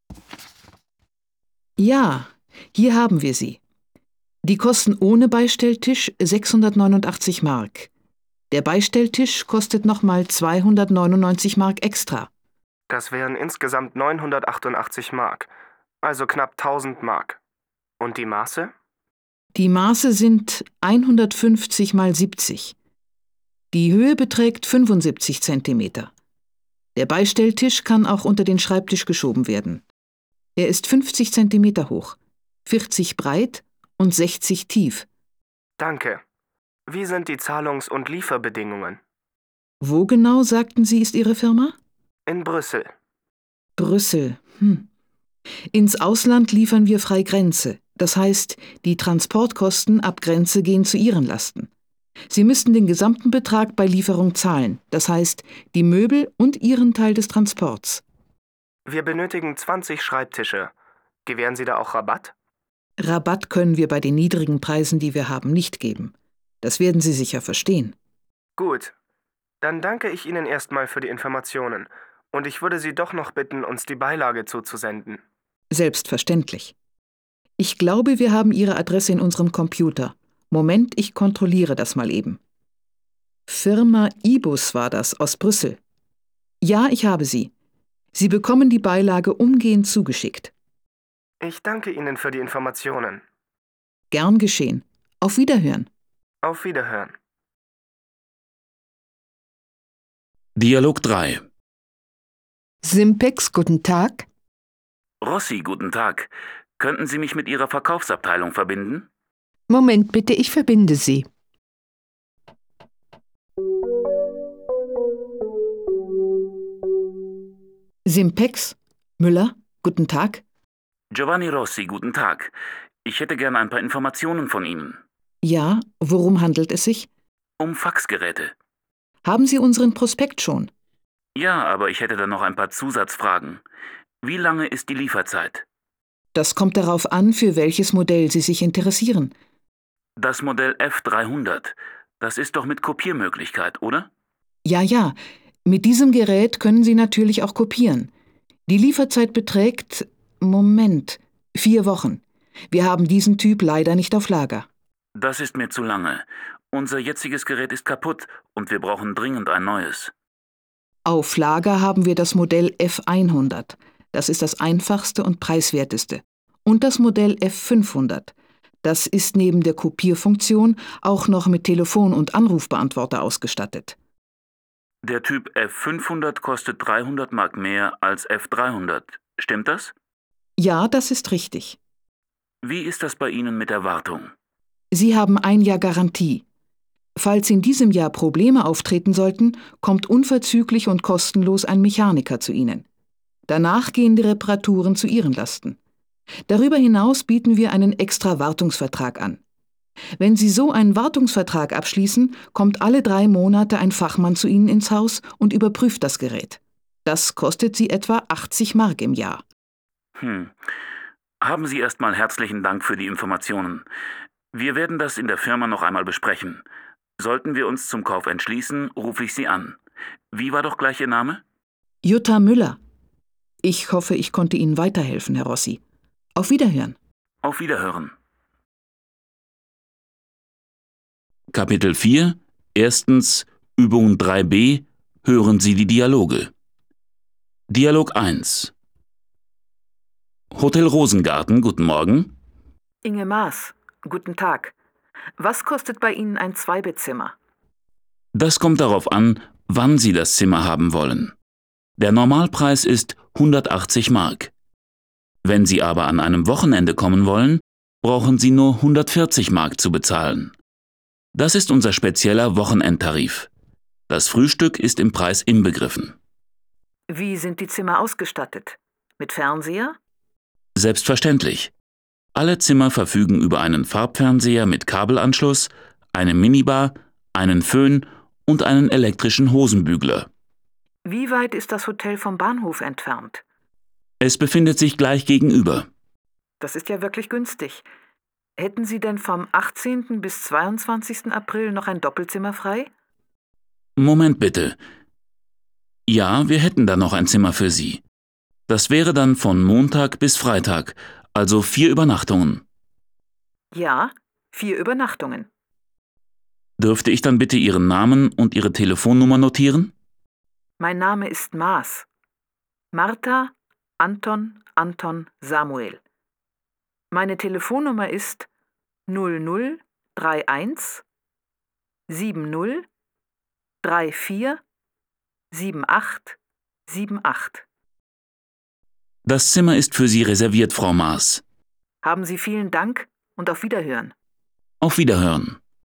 Ja, hier haben wir sie. Die kosten ohne Beistelltisch sechshundertneunundachtzig Mark. Der Beistelltisch kostet nochmal zweihundertneunundneunzig Mark extra. Das wären insgesamt neunhundertachtundachtzig Mark, also knapp tausend Mark. Und die Maße? Die Maße sind hundertfünfzig mal siebzig. Die Höhe beträgt fünfundsiebzig Zentimeter. Der Beistelltisch kann auch unter den Schreibtisch geschoben werden. Er ist fünfzig Zentimeter hoch, vierzig breit und sechzig tief. Danke. Wie sind die Zahlungs- und Lieferbedingungen? Wo genau, sagten Sie, ist Ihre Firma? In Brüssel. Brüssel. Hm. Ins Ausland liefern wir frei Grenze. Das heißt, die Transportkosten ab Grenze gehen zu Ihren Lasten. Sie müssten den gesamten Betrag bei Lieferung zahlen. Das heißt, die Möbel und Ihren Teil des Transports. Wir benötigen zwanzig Schreibtische. Gewähren Sie da auch Rabatt? Rabatt können wir bei den niedrigen Preisen, die wir haben, nicht geben. Das werden Sie sicher verstehen. Gut. Dann danke ich Ihnen erstmal für die Informationen Und ich würde Sie doch noch bitten, uns die Beilage zuzusenden. Selbstverständlich. Ich glaube, wir haben Ihre Adresse in unserem Computer. Moment, ich kontrolliere das mal eben. Firma Ibus war das, aus Brüssel. Ja, ich habe sie. Sie bekommen die Beilage umgehend zugeschickt. Ich danke Ihnen für die Informationen. Gern geschehen. Auf Wiederhören. Auf Wiederhören. Dialog drei. Simpex, guten Tag. Rossi, guten Tag. Könnten Sie mich mit Ihrer Verkaufsabteilung verbinden? Moment bitte, ich verbinde Sie. Simpex? Müller? Guten Tag. Giovanni Rossi, guten Tag. Ich hätte gerne ein paar Informationen von Ihnen. Ja, worum handelt es sich? Um Faxgeräte. Haben Sie unseren Prospekt schon? Ja, aber ich hätte da noch ein paar Zusatzfragen. Wie lange ist die Lieferzeit? Das kommt darauf an, für welches Modell Sie sich interessieren. Das Modell F dreihundert. Das ist doch mit Kopiermöglichkeit, oder? Ja, ja. Mit diesem Gerät können Sie natürlich auch kopieren. Die Lieferzeit beträgt, Moment, vier Wochen. Wir haben diesen Typ leider nicht auf Lager. Das ist mir zu lange. Unser jetziges Gerät ist kaputt und wir brauchen dringend ein neues. Auf Lager haben wir das Modell F hundert. Das ist das einfachste und preiswerteste. Und das Modell F fünfhundert. Das ist neben der Kopierfunktion auch noch mit Telefon- und Anrufbeantworter ausgestattet. Der Typ F fünfhundert kostet dreihundert Mark mehr als F dreihundert. Stimmt das? Ja, das ist richtig. Wie ist das bei Ihnen mit der Wartung? Sie haben ein Jahr Garantie. Falls in diesem Jahr Probleme auftreten sollten, kommt unverzüglich und kostenlos ein Mechaniker zu Ihnen. Danach gehen die Reparaturen zu Ihren Lasten. Darüber hinaus bieten wir einen extra Wartungsvertrag an. Wenn Sie so einen Wartungsvertrag abschließen, kommt alle drei Monate ein Fachmann zu Ihnen ins Haus und überprüft das Gerät. Das kostet Sie etwa achtzig Mark im Jahr. Hm. Haben Sie erstmal herzlichen Dank für die Informationen. Wir werden das in der Firma noch einmal besprechen. Sollten wir uns zum Kauf entschließen, rufe ich Sie an. Wie war doch gleich Ihr Name? Jutta Müller. Ich hoffe, ich konnte Ihnen weiterhelfen, Herr Rossi. Auf Wiederhören. Auf Wiederhören. Kapitel vier. Erstens. Übung drei b. Hören Sie die Dialoge. Dialog eins. Hotel Rosengarten, guten Morgen. Inge Maas, guten Tag. Was kostet bei Ihnen ein Zweibettzimmer? Das kommt darauf an, wann Sie das Zimmer haben wollen. Der Normalpreis ist hundertachtzig Mark. Wenn Sie aber an einem Wochenende kommen wollen, brauchen Sie nur hundertvierzig Mark zu bezahlen. Das ist unser spezieller Wochenendtarif. Das Frühstück ist im Preis inbegriffen. Wie sind die Zimmer ausgestattet? Mit Fernseher? Selbstverständlich. Alle Zimmer verfügen über einen Farbfernseher mit Kabelanschluss, eine Minibar, einen Föhn und einen elektrischen Hosenbügler. Wie weit ist das Hotel vom Bahnhof entfernt? Es befindet sich gleich gegenüber. Das ist ja wirklich günstig. Hätten Sie denn vom achtzehnten bis zweiundzwanzigsten April noch ein Doppelzimmer frei? Moment bitte. Ja, wir hätten da noch ein Zimmer für Sie. Das wäre dann von Montag bis Freitag, also vier Übernachtungen. Ja, vier Übernachtungen. Dürfte ich dann bitte Ihren Namen und Ihre Telefonnummer notieren? Mein Name ist Maas. Martha, Anton, Anton, Samuel. Meine Telefonnummer ist null null drei eins sieben null drei vier sieben acht sieben acht. Das Zimmer ist für Sie reserviert, Frau Maas. Haben Sie vielen Dank und auf Wiederhören. Auf Wiederhören.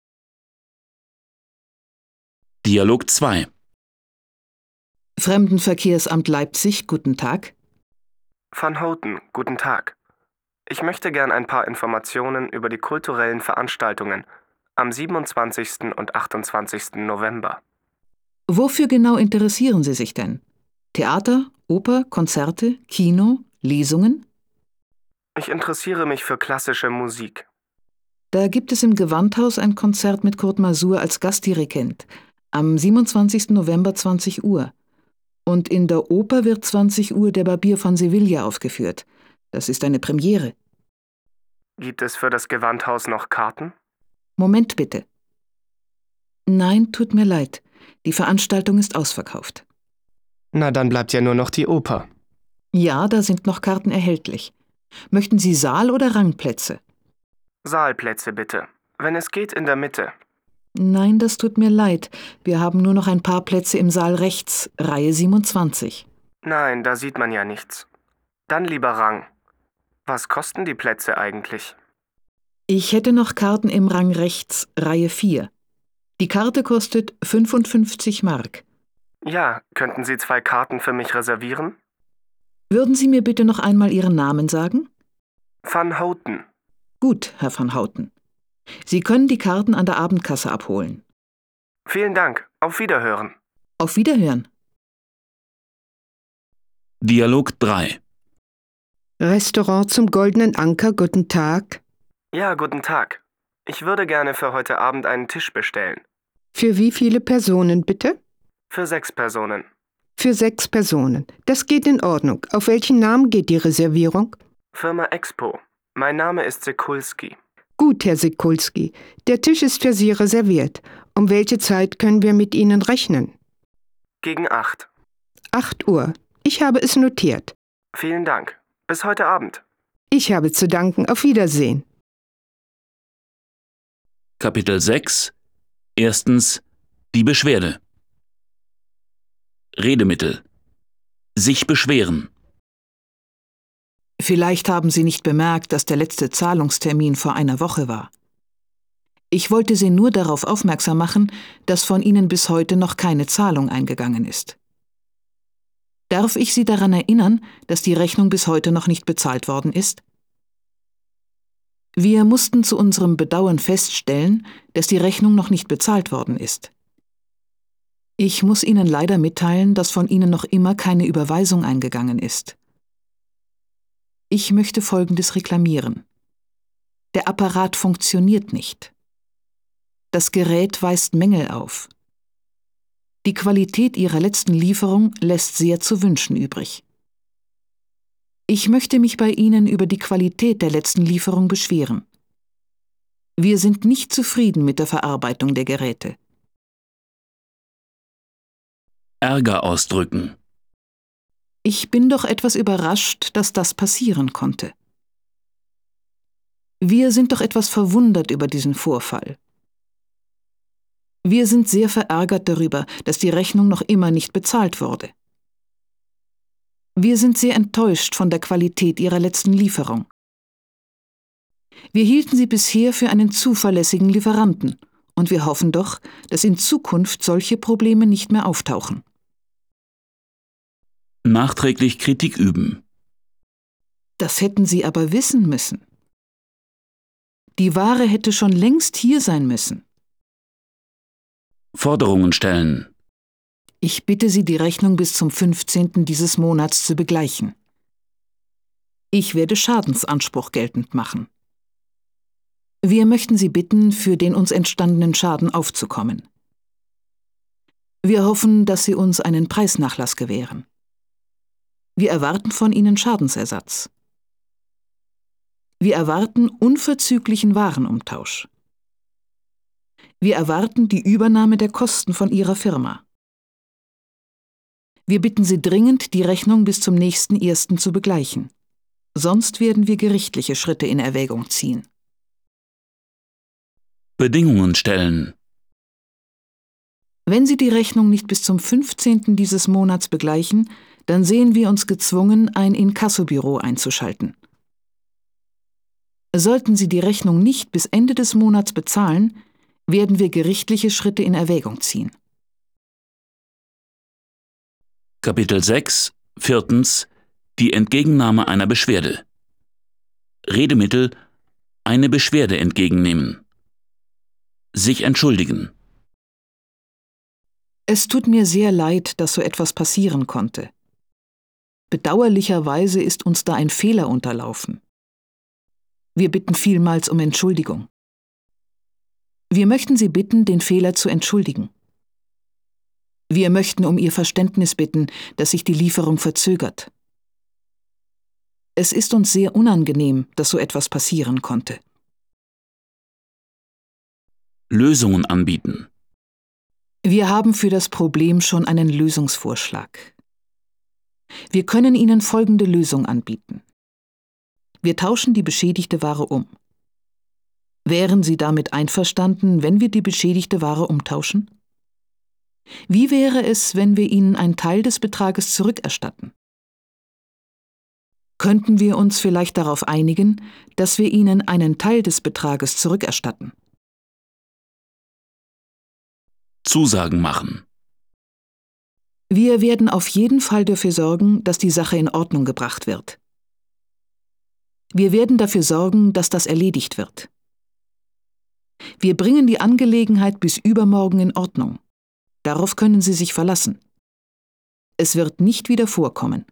Dialog zwei. Fremdenverkehrsamt Leipzig, guten Tag. Van Houten, guten Tag. Ich möchte gern ein paar Informationen über die kulturellen Veranstaltungen am siebenundzwanzigsten und achtundzwanzigsten November. Wofür genau interessieren Sie sich denn? Theater, Oper, Konzerte, Kino, Lesungen? Ich interessiere mich für klassische Musik. Da gibt es im Gewandhaus ein Konzert mit Kurt Masur als Gastdirigent am siebenundzwanzigsten November zwanzig Uhr. Und in der Oper wird zwanzig Uhr der Barbier von Sevilla aufgeführt. Das ist eine Premiere. Gibt es für das Gewandhaus noch Karten? Moment bitte. Nein, tut mir leid. Die Veranstaltung ist ausverkauft. Na, dann bleibt ja nur noch die Oper. Ja, da sind noch Karten erhältlich. Möchten Sie Saal- oder Rangplätze? Saalplätze bitte. Wenn es geht, in der Mitte. Nein, das tut mir leid. Wir haben nur noch ein paar Plätze im Saal rechts, Reihe siebenundzwanzig. Nein, da sieht man ja nichts. Dann lieber Rang. Was kosten die Plätze eigentlich? Ich hätte noch Karten im Rang rechts, Reihe vier. Die Karte kostet fünfundfünfzig Mark. Ja, könnten Sie zwei Karten für mich reservieren? Würden Sie mir bitte noch einmal Ihren Namen sagen? Van Houten. Gut, Herr van Houten. Sie können die Karten an der Abendkasse abholen. Vielen Dank. Auf Wiederhören. Auf Wiederhören. Dialog drei. Restaurant zum Goldenen Anker, guten Tag. Ja, guten Tag. Ich würde gerne für heute Abend einen Tisch bestellen. Für wie viele Personen bitte? Für sechs Personen. Für sechs Personen. Das geht in Ordnung. Auf welchen Namen geht die Reservierung? Firma Expo. Mein Name ist Sekulski. Gut, Herr Sekulski. Der Tisch ist für Sie reserviert. Um welche Zeit können wir mit Ihnen rechnen? Gegen acht. Acht Uhr. Ich habe es notiert. Vielen Dank. Bis heute Abend. Ich habe zu danken. Auf Wiedersehen. Kapitel sechs. Erstens. Die Beschwerde. Redemittel. Sich beschweren. Vielleicht haben Sie nicht bemerkt, dass der letzte Zahlungstermin vor einer Woche war. Ich wollte Sie nur darauf aufmerksam machen, dass von Ihnen bis heute noch keine Zahlung eingegangen ist. Darf ich Sie daran erinnern, dass die Rechnung bis heute noch nicht bezahlt worden ist? Wir mussten zu unserem Bedauern feststellen, dass die Rechnung noch nicht bezahlt worden ist. Ich muss Ihnen leider mitteilen, dass von Ihnen noch immer keine Überweisung eingegangen ist. Ich möchte Folgendes reklamieren. Der Apparat funktioniert nicht. Das Gerät weist Mängel auf. Die Qualität Ihrer letzten Lieferung lässt sehr zu wünschen übrig. Ich möchte mich bei Ihnen über die Qualität der letzten Lieferung beschweren. Wir sind nicht zufrieden mit der Verarbeitung der Geräte. Ärger ausdrücken. Ich bin doch etwas überrascht, dass das passieren konnte. Wir sind doch etwas verwundert über diesen Vorfall. Wir sind sehr verärgert darüber, dass die Rechnung noch immer nicht bezahlt wurde. Wir sind sehr enttäuscht von der Qualität Ihrer letzten Lieferung. Wir hielten Sie bisher für einen zuverlässigen Lieferanten und wir hoffen doch, dass in Zukunft solche Probleme nicht mehr auftauchen. Nachträglich Kritik üben. Das hätten Sie aber wissen müssen. Die Ware hätte schon längst hier sein müssen. Forderungen stellen. Ich bitte Sie, die Rechnung bis zum fünfzehnten dieses Monats zu begleichen. Ich werde Schadensanspruch geltend machen. Wir möchten Sie bitten, für den uns entstandenen Schaden aufzukommen. Wir hoffen, dass Sie uns einen Preisnachlass gewähren. Wir erwarten von Ihnen Schadensersatz. Wir erwarten unverzüglichen Warenumtausch. Wir erwarten die Übernahme der Kosten von Ihrer Firma. Wir bitten Sie dringend, die Rechnung bis zum nächsten Ersten zu begleichen. Sonst werden wir gerichtliche Schritte in Erwägung ziehen. Bedingungen stellen. Wenn Sie die Rechnung nicht bis zum fünfzehnten dieses Monats begleichen, dann sehen wir uns gezwungen, ein Inkassobüro einzuschalten. Sollten Sie die Rechnung nicht bis Ende des Monats bezahlen, werden wir gerichtliche Schritte in Erwägung ziehen. Kapitel sechs. Viertens. Die Entgegennahme einer Beschwerde. Redemittel. Eine Beschwerde entgegennehmen. Sich entschuldigen. Es tut mir sehr leid, dass so etwas passieren konnte. Bedauerlicherweise ist uns da ein Fehler unterlaufen. Wir bitten vielmals um Entschuldigung. Wir möchten Sie bitten, den Fehler zu entschuldigen. Wir möchten um Ihr Verständnis bitten, dass sich die Lieferung verzögert. Es ist uns sehr unangenehm, dass so etwas passieren konnte. Lösungen anbieten. Wir haben für das Problem schon einen Lösungsvorschlag. Wir können Ihnen folgende Lösung anbieten. Wir tauschen die beschädigte Ware um. Wären Sie damit einverstanden, wenn wir die beschädigte Ware umtauschen? Wie wäre es, wenn wir Ihnen einen Teil des Betrages zurückerstatten? Könnten wir uns vielleicht darauf einigen, dass wir Ihnen einen Teil des Betrages zurückerstatten? Zusagen machen. Wir werden auf jeden Fall dafür sorgen, dass die Sache in Ordnung gebracht wird. Wir werden dafür sorgen, dass das erledigt wird. Wir bringen die Angelegenheit bis übermorgen in Ordnung. Darauf können Sie sich verlassen. Es wird nicht wieder vorkommen.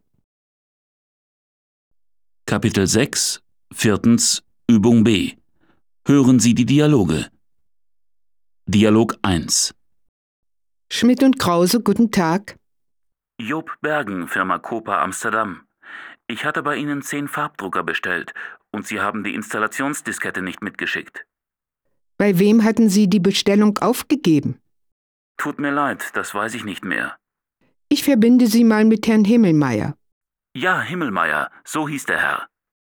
Kapitel sechs, viertens, Übung B. Hören Sie die Dialoge. Dialog eins. Schmidt und Krause, guten Tag. Job Bergen, Firma Copa Amsterdam. Ich hatte bei Ihnen zehn Farbdrucker bestellt und Sie haben die Installationsdiskette nicht mitgeschickt. Bei wem hatten Sie die Bestellung aufgegeben? Tut mir leid, das weiß ich nicht mehr. Ich verbinde Sie mal mit Herrn Himmelmeier. Ja, Himmelmeier, so hieß der Herr.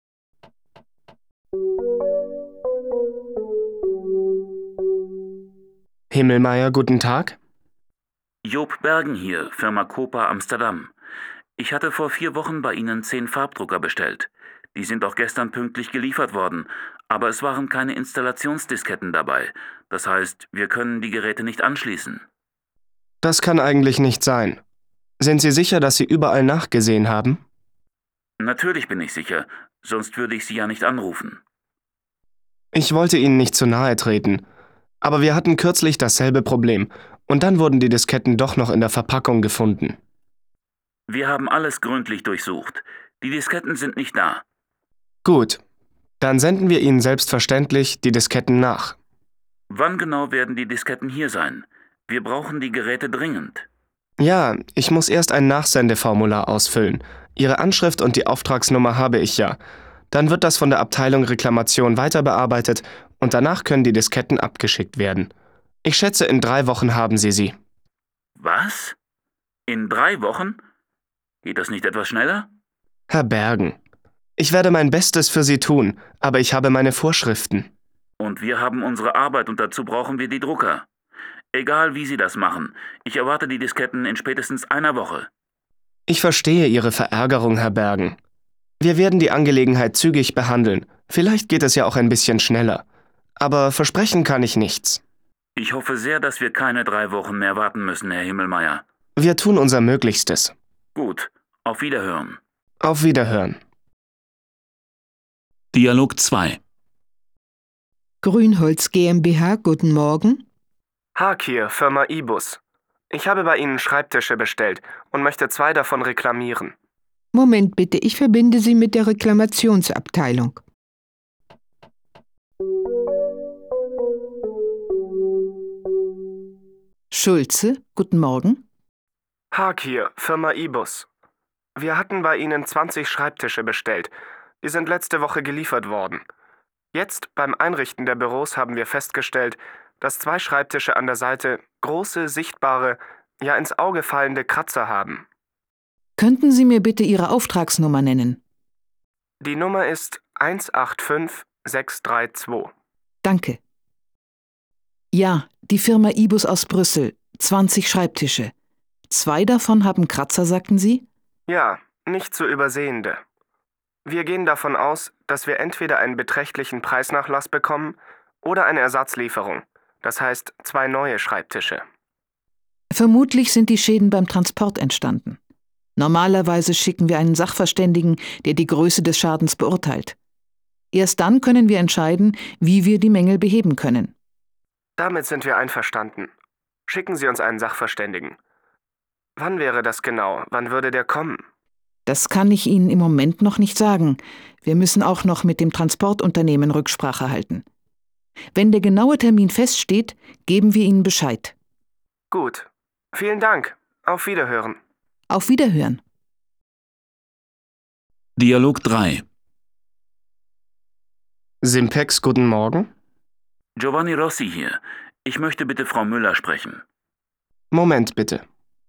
Himmelmeier, guten Tag. Job Bergen hier, Firma Copa Amsterdam. Ich hatte vor vier Wochen bei Ihnen zehn Farbdrucker bestellt. Die sind auch gestern pünktlich geliefert worden, aber es waren keine Installationsdisketten dabei. Das heißt, wir können die Geräte nicht anschließen. Das kann eigentlich nicht sein. Sind Sie sicher, dass Sie überall nachgesehen haben? Natürlich bin ich sicher, sonst würde ich Sie ja nicht anrufen. Ich wollte Ihnen nicht zu nahe treten, aber wir hatten kürzlich dasselbe Problem und dann wurden die Disketten doch noch in der Verpackung gefunden. Wir haben alles gründlich durchsucht. Die Disketten sind nicht da. Gut, dann senden wir Ihnen selbstverständlich die Disketten nach. Wann genau werden die Disketten hier sein? Wir brauchen die Geräte dringend. Ja, ich muss erst ein Nachsendeformular ausfüllen. Ihre Anschrift und die Auftragsnummer habe ich ja. Dann wird das von der Abteilung Reklamation weiter bearbeitet und danach können die Disketten abgeschickt werden. Ich schätze, in drei Wochen haben Sie sie. Was? In drei Wochen? Geht das nicht etwas schneller? Herr Bergen, ich werde mein Bestes für Sie tun, aber ich habe meine Vorschriften. Und wir haben unsere Arbeit und dazu brauchen wir die Drucker. Egal wie Sie das machen, ich erwarte die Disketten in spätestens einer Woche. Ich verstehe Ihre Verärgerung, Herr Bergen. Wir werden die Angelegenheit zügig behandeln. Vielleicht geht es ja auch ein bisschen schneller. Aber versprechen kann ich nichts. Ich hoffe sehr, dass wir keine drei Wochen mehr warten müssen, Herr Himmelmeier. Wir tun unser Möglichstes. Gut, auf Wiederhören. Auf Wiederhören. Dialog zwei. Grünholz GmbH, guten Morgen. Haag hier, Firma Ibus. Ich habe bei Ihnen Schreibtische bestellt und möchte zwei davon reklamieren. Moment bitte, ich verbinde Sie mit der Reklamationsabteilung. Schulze, guten Morgen. Haag hier, Firma Ibus. Wir hatten bei Ihnen zwanzig Schreibtische bestellt. Die sind letzte Woche geliefert worden. Jetzt, beim Einrichten der Büros, haben wir festgestellt, dass zwei Schreibtische an der Seite große, sichtbare, ja ins Auge fallende Kratzer haben. Könnten Sie mir bitte Ihre Auftragsnummer nennen? Die Nummer ist eins acht fünf sechs drei zwei. Danke. Ja, die Firma Ibus aus Brüssel. zwanzig Schreibtische. Zwei davon haben Kratzer, sagten Sie? Ja, nicht zu übersehende. Wir gehen davon aus, dass wir entweder einen beträchtlichen Preisnachlass bekommen oder eine Ersatzlieferung. Das heißt, zwei neue Schreibtische. Vermutlich sind die Schäden beim Transport entstanden. Normalerweise schicken wir einen Sachverständigen, der die Größe des Schadens beurteilt. Erst dann können wir entscheiden, wie wir die Mängel beheben können. Damit sind wir einverstanden. Schicken Sie uns einen Sachverständigen. Wann wäre das genau? Wann würde der kommen? Das kann ich Ihnen im Moment noch nicht sagen. Wir müssen auch noch mit dem Transportunternehmen Rücksprache halten. Wenn der genaue Termin feststeht, geben wir Ihnen Bescheid. Gut. Vielen Dank. Auf Wiederhören. Auf Wiederhören. Dialog drei. Simpex, guten Morgen. Giovanni Rossi hier. Ich möchte bitte Frau Müller sprechen. Moment bitte.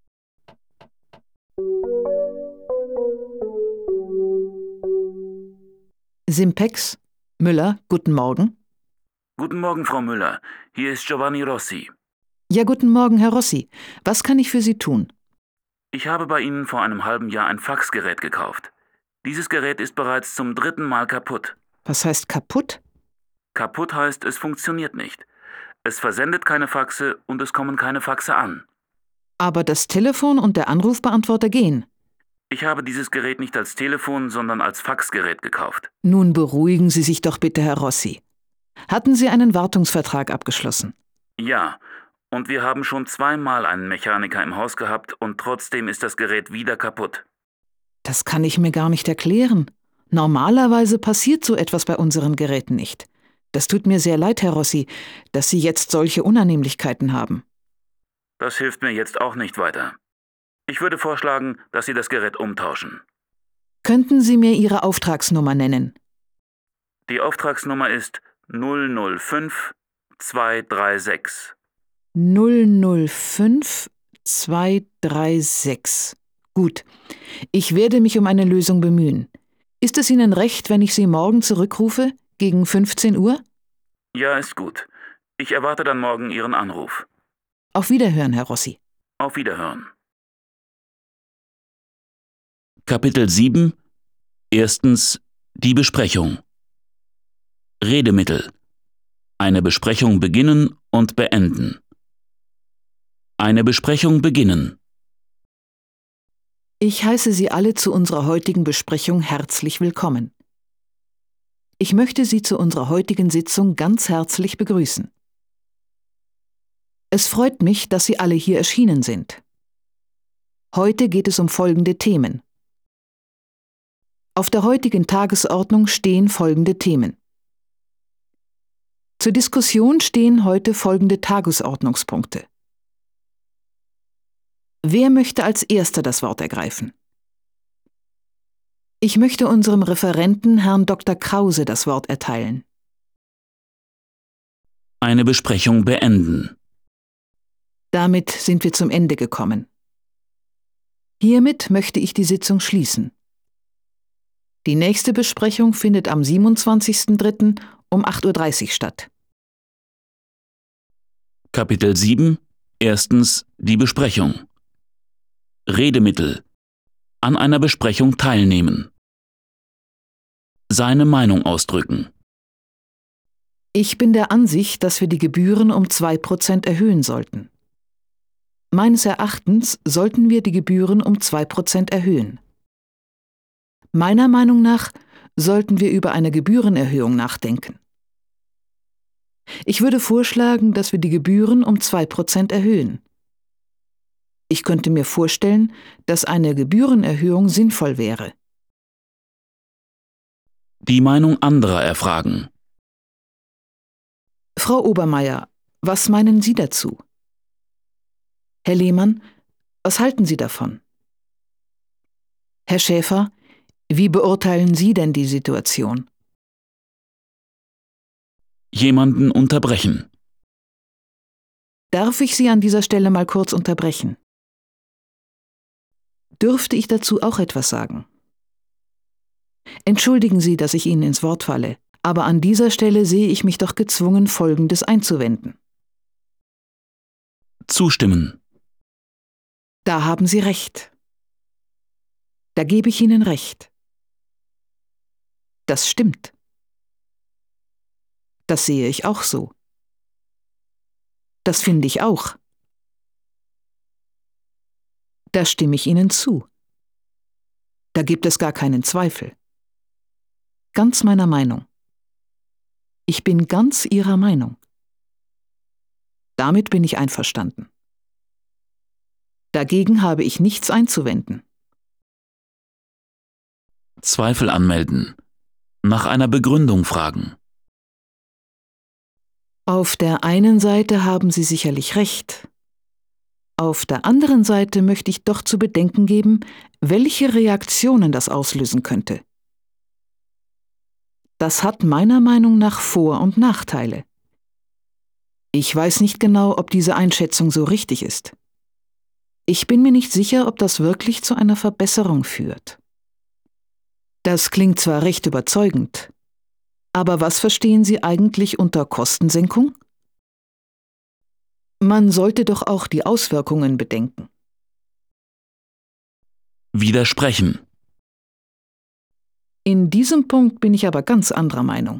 Simpex, Müller, guten Morgen. Guten Morgen, Frau Müller. Hier ist Giovanni Rossi. Ja, guten Morgen, Herr Rossi. Was kann ich für Sie tun? Ich habe bei Ihnen vor einem halben Jahr ein Faxgerät gekauft. Dieses Gerät ist bereits zum dritten Mal kaputt. Was heißt kaputt? Kaputt heißt, es funktioniert nicht. Es versendet keine Faxe und es kommen keine Faxe an. Aber das Telefon und der Anrufbeantworter gehen. Ich habe dieses Gerät nicht als Telefon, sondern als Faxgerät gekauft. Nun beruhigen Sie sich doch bitte, Herr Rossi. Hatten Sie einen Wartungsvertrag abgeschlossen? Ja, und wir haben schon zweimal einen Mechaniker im Haus gehabt und trotzdem ist das Gerät wieder kaputt. Das kann ich mir gar nicht erklären. Normalerweise passiert so etwas bei unseren Geräten nicht. Das tut mir sehr leid, Herr Rossi, dass Sie jetzt solche Unannehmlichkeiten haben. Das hilft mir jetzt auch nicht weiter. Ich würde vorschlagen, dass Sie das Gerät umtauschen. Könnten Sie mir Ihre Auftragsnummer nennen? Die Auftragsnummer ist null null fünf zwei drei sechs. null null fünf zwei drei sechs. Gut. Ich werde mich um eine Lösung bemühen. Ist es Ihnen recht, wenn ich Sie morgen zurückrufe, gegen fünfzehn Uhr? Ja, ist gut. Ich erwarte dann morgen Ihren Anruf. Auf Wiederhören, Herr Rossi. Auf Wiederhören. Kapitel sieben. Erstens. Die Besprechung. Redemittel. Eine Besprechung beginnen und beenden. Eine Besprechung beginnen. Ich heiße Sie alle zu unserer heutigen Besprechung herzlich willkommen. Ich möchte Sie zu unserer heutigen Sitzung ganz herzlich begrüßen. Es freut mich, dass Sie alle hier erschienen sind. Heute geht es um folgende Themen. Auf der heutigen Tagesordnung stehen folgende Themen. Zur Diskussion stehen heute folgende Tagesordnungspunkte. Wer möchte als Erster das Wort ergreifen? Ich möchte unserem Referenten, Herrn Doktor Krause, das Wort erteilen. Eine Besprechung beenden. Damit sind wir zum Ende gekommen. Hiermit möchte ich die Sitzung schließen. Die nächste Besprechung findet am siebenundzwanzigsten dritten um acht Uhr dreißig statt. Kapitel sieben. Erstens. Die Besprechung. Redemittel. An einer Besprechung teilnehmen. Seine Meinung ausdrücken. Ich bin der Ansicht, dass wir die Gebühren um zwei Prozent erhöhen sollten. Meines Erachtens sollten wir die Gebühren um zwei Prozent erhöhen. Meiner Meinung nach sollten wir über eine Gebührenerhöhung nachdenken. Ich würde vorschlagen, dass wir die Gebühren um zwei Prozent erhöhen. Ich könnte mir vorstellen, dass eine Gebührenerhöhung sinnvoll wäre. Die Meinung anderer erfragen. Frau Obermeier, was meinen Sie dazu? Herr Lehmann, was halten Sie davon? Herr Schäfer, wie beurteilen Sie denn die Situation? Jemanden unterbrechen. Darf ich Sie an dieser Stelle mal kurz unterbrechen? Dürfte ich dazu auch etwas sagen? Entschuldigen Sie, dass ich Ihnen ins Wort falle, aber an dieser Stelle sehe ich mich doch gezwungen, Folgendes einzuwenden. Zustimmen. Da haben Sie recht. Da gebe ich Ihnen recht. Das stimmt. Das sehe ich auch so. Das finde ich auch. Da stimme ich Ihnen zu. Da gibt es gar keinen Zweifel. Ganz meiner Meinung. Ich bin ganz Ihrer Meinung. Damit bin ich einverstanden. Dagegen habe ich nichts einzuwenden. Zweifel anmelden. Nach einer Begründung fragen. Auf der einen Seite haben Sie sicherlich recht. Auf der anderen Seite möchte ich doch zu bedenken geben, welche Reaktionen das auslösen könnte. Das hat meiner Meinung nach Vor- und Nachteile. Ich weiß nicht genau, ob diese Einschätzung so richtig ist. Ich bin mir nicht sicher, ob das wirklich zu einer Verbesserung führt. Das klingt zwar recht überzeugend, aber was verstehen Sie eigentlich unter Kostensenkung? Man sollte doch auch die Auswirkungen bedenken. Widersprechen. In diesem Punkt bin ich aber ganz anderer Meinung.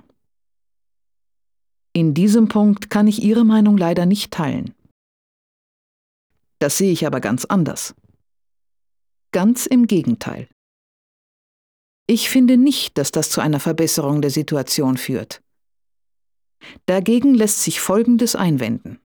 In diesem Punkt kann ich Ihre Meinung leider nicht teilen. Das sehe ich aber ganz anders. Ganz im Gegenteil. Ich finde nicht, dass das zu einer Verbesserung der Situation führt. Dagegen lässt sich Folgendes einwenden.